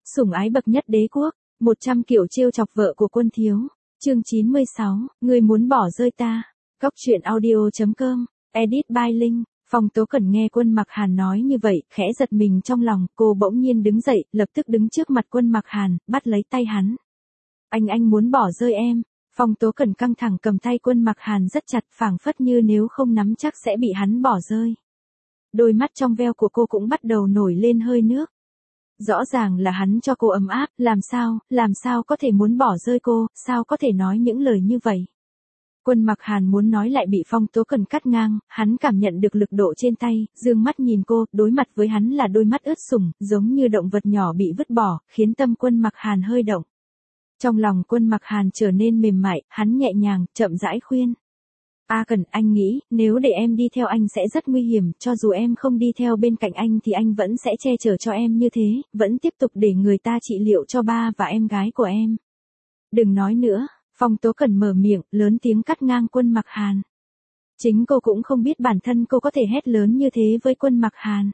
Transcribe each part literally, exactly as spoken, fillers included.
Sủng ái bậc nhất đế quốc, một trăm kiểu trêu chọc vợ của Quân Thiếu. Chương chín mươi sáu, người muốn bỏ rơi ta. Góc truyện audio chấm com, edit by Linh. Phong Tố Cẩn nghe Quân Mặc Hàn nói như vậy, khẽ giật mình trong lòng, cô bỗng nhiên đứng dậy, lập tức đứng trước mặt Quân Mặc Hàn, bắt lấy tay hắn. Anh anh muốn bỏ rơi em. Phong Tố Cẩn căng thẳng cầm tay Quân Mặc Hàn rất chặt, phảng phất như nếu không nắm chắc sẽ bị hắn bỏ rơi. Đôi mắt trong veo của cô cũng bắt đầu nổi lên hơi nước. Rõ ràng là hắn cho cô ấm áp, làm sao, làm sao có thể muốn bỏ rơi cô, sao có thể nói những lời như vậy. Quân Mặc Hàn muốn nói lại bị Phong Tố Cẩn cắt ngang, hắn cảm nhận được lực độ trên tay, dương mắt nhìn cô, đối mặt với hắn là đôi mắt ướt sũng, giống như động vật nhỏ bị vứt bỏ, khiến tâm Quân Mặc Hàn hơi động. Trong lòng Quân Mặc Hàn trở nên mềm mại, hắn nhẹ nhàng, chậm rãi khuyên. A Cẩn, anh nghĩ, nếu để em đi theo anh sẽ rất nguy hiểm, cho dù em không đi theo bên cạnh anh thì anh vẫn sẽ che chở cho em như thế, vẫn tiếp tục để người ta trị liệu cho ba và em gái của em. Đừng nói nữa, Phong Tố Cẩn mở miệng, lớn tiếng cắt ngang Quân Mặc Hàn. Chính cô cũng không biết bản thân cô có thể hét lớn như thế với Quân Mặc Hàn.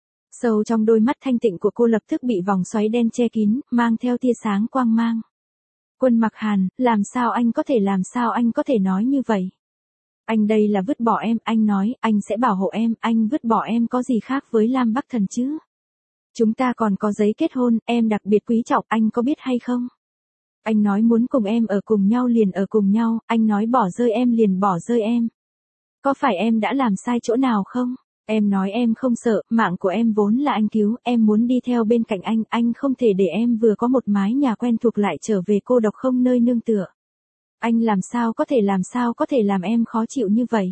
Sâu trong đôi mắt thanh tịnh của cô lập tức bị vòng xoáy đen che kín, mang theo tia sáng quang mang. Quân Mặc Hàn, làm sao anh có thể làm sao anh có thể nói như vậy? Anh đây là vứt bỏ em, anh nói, anh sẽ bảo hộ em, anh vứt bỏ em có gì khác với Lam Bắc Thần chứ? Chúng ta còn có giấy kết hôn, em đặc biệt quý trọng, anh có biết hay không? Anh nói muốn cùng em ở cùng nhau liền ở cùng nhau, anh nói bỏ rơi em liền bỏ rơi em. Có phải em đã làm sai chỗ nào không? Em nói em không sợ, mạng của em vốn là anh cứu, em muốn đi theo bên cạnh anh, anh không thể để em vừa có một mái nhà quen thuộc lại trở về cô độc không nơi nương tựa. Anh làm sao có thể làm sao có thể làm em khó chịu như vậy?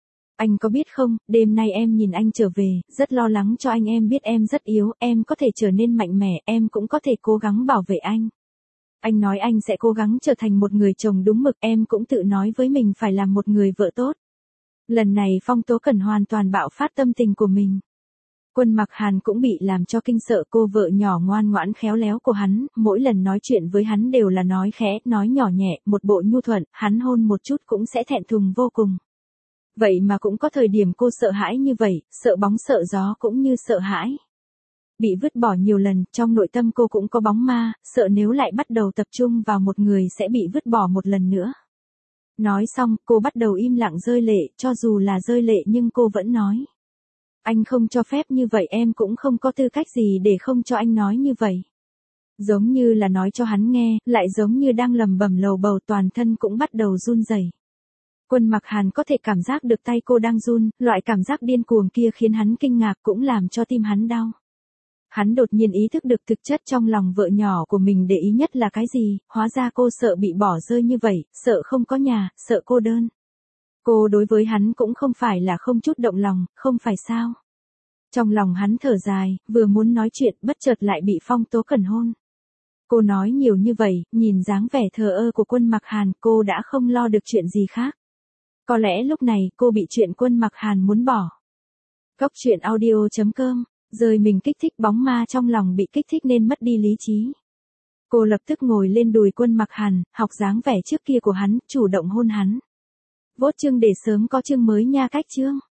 Anh có biết không, đêm nay em nhìn anh trở về, rất lo lắng cho anh, em biết em rất yếu, em có thể trở nên mạnh mẽ, em cũng có thể cố gắng bảo vệ anh. Anh nói anh sẽ cố gắng trở thành một người chồng đúng mực, em cũng tự nói với mình phải làm một người vợ tốt. Lần này Phong Tố Cẩn hoàn toàn bạo phát tâm tình của mình. Quân Mặc Hàn cũng bị làm cho kinh sợ, cô vợ nhỏ ngoan ngoãn khéo léo của hắn, mỗi lần nói chuyện với hắn đều là nói khẽ, nói nhỏ nhẹ, một bộ nhu thuận, hắn hôn một chút cũng sẽ thẹn thùng vô cùng. Vậy mà cũng có thời điểm cô sợ hãi như vậy, sợ bóng sợ gió cũng như sợ hãi. Bị vứt bỏ nhiều lần, trong nội tâm cô cũng có bóng ma, sợ nếu lại bắt đầu tập trung vào một người sẽ bị vứt bỏ một lần nữa. Nói xong, cô bắt đầu im lặng rơi lệ, cho dù là rơi lệ nhưng cô vẫn nói. Anh không cho phép như vậy, em cũng không có tư cách gì để không cho anh nói như vậy. Giống như là nói cho hắn nghe, lại giống như đang lầm bầm lầu bầu, toàn thân cũng bắt đầu run rẩy. Quân Mặc Hàn có thể cảm giác được tay cô đang run, loại cảm giác điên cuồng kia khiến hắn kinh ngạc cũng làm cho tim hắn đau. Hắn đột nhiên ý thức được thực chất trong lòng vợ nhỏ của mình để ý nhất là cái gì, hóa ra cô sợ bị bỏ rơi như vậy, sợ không có nhà, sợ cô đơn. Cô đối với hắn cũng không phải là không chút động lòng, không phải sao? Trong lòng hắn thở dài, vừa muốn nói chuyện, bất chợt lại bị Phong Tố Cẩn hôn. Cô nói nhiều như vậy, nhìn dáng vẻ thờ ơ của Quân Mặc Hàn, cô đã không lo được chuyện gì khác. Có lẽ lúc này, cô bị chuyện Quân Mặc Hàn muốn bỏ. Góc truyện audio chấm com, rời mình kích thích, bóng ma trong lòng bị kích thích nên mất đi lý trí. Cô lập tức ngồi lên đùi Quân Mặc Hàn, học dáng vẻ trước kia của hắn, chủ động hôn hắn. Vote chương để sớm có chương mới nha, cách chương.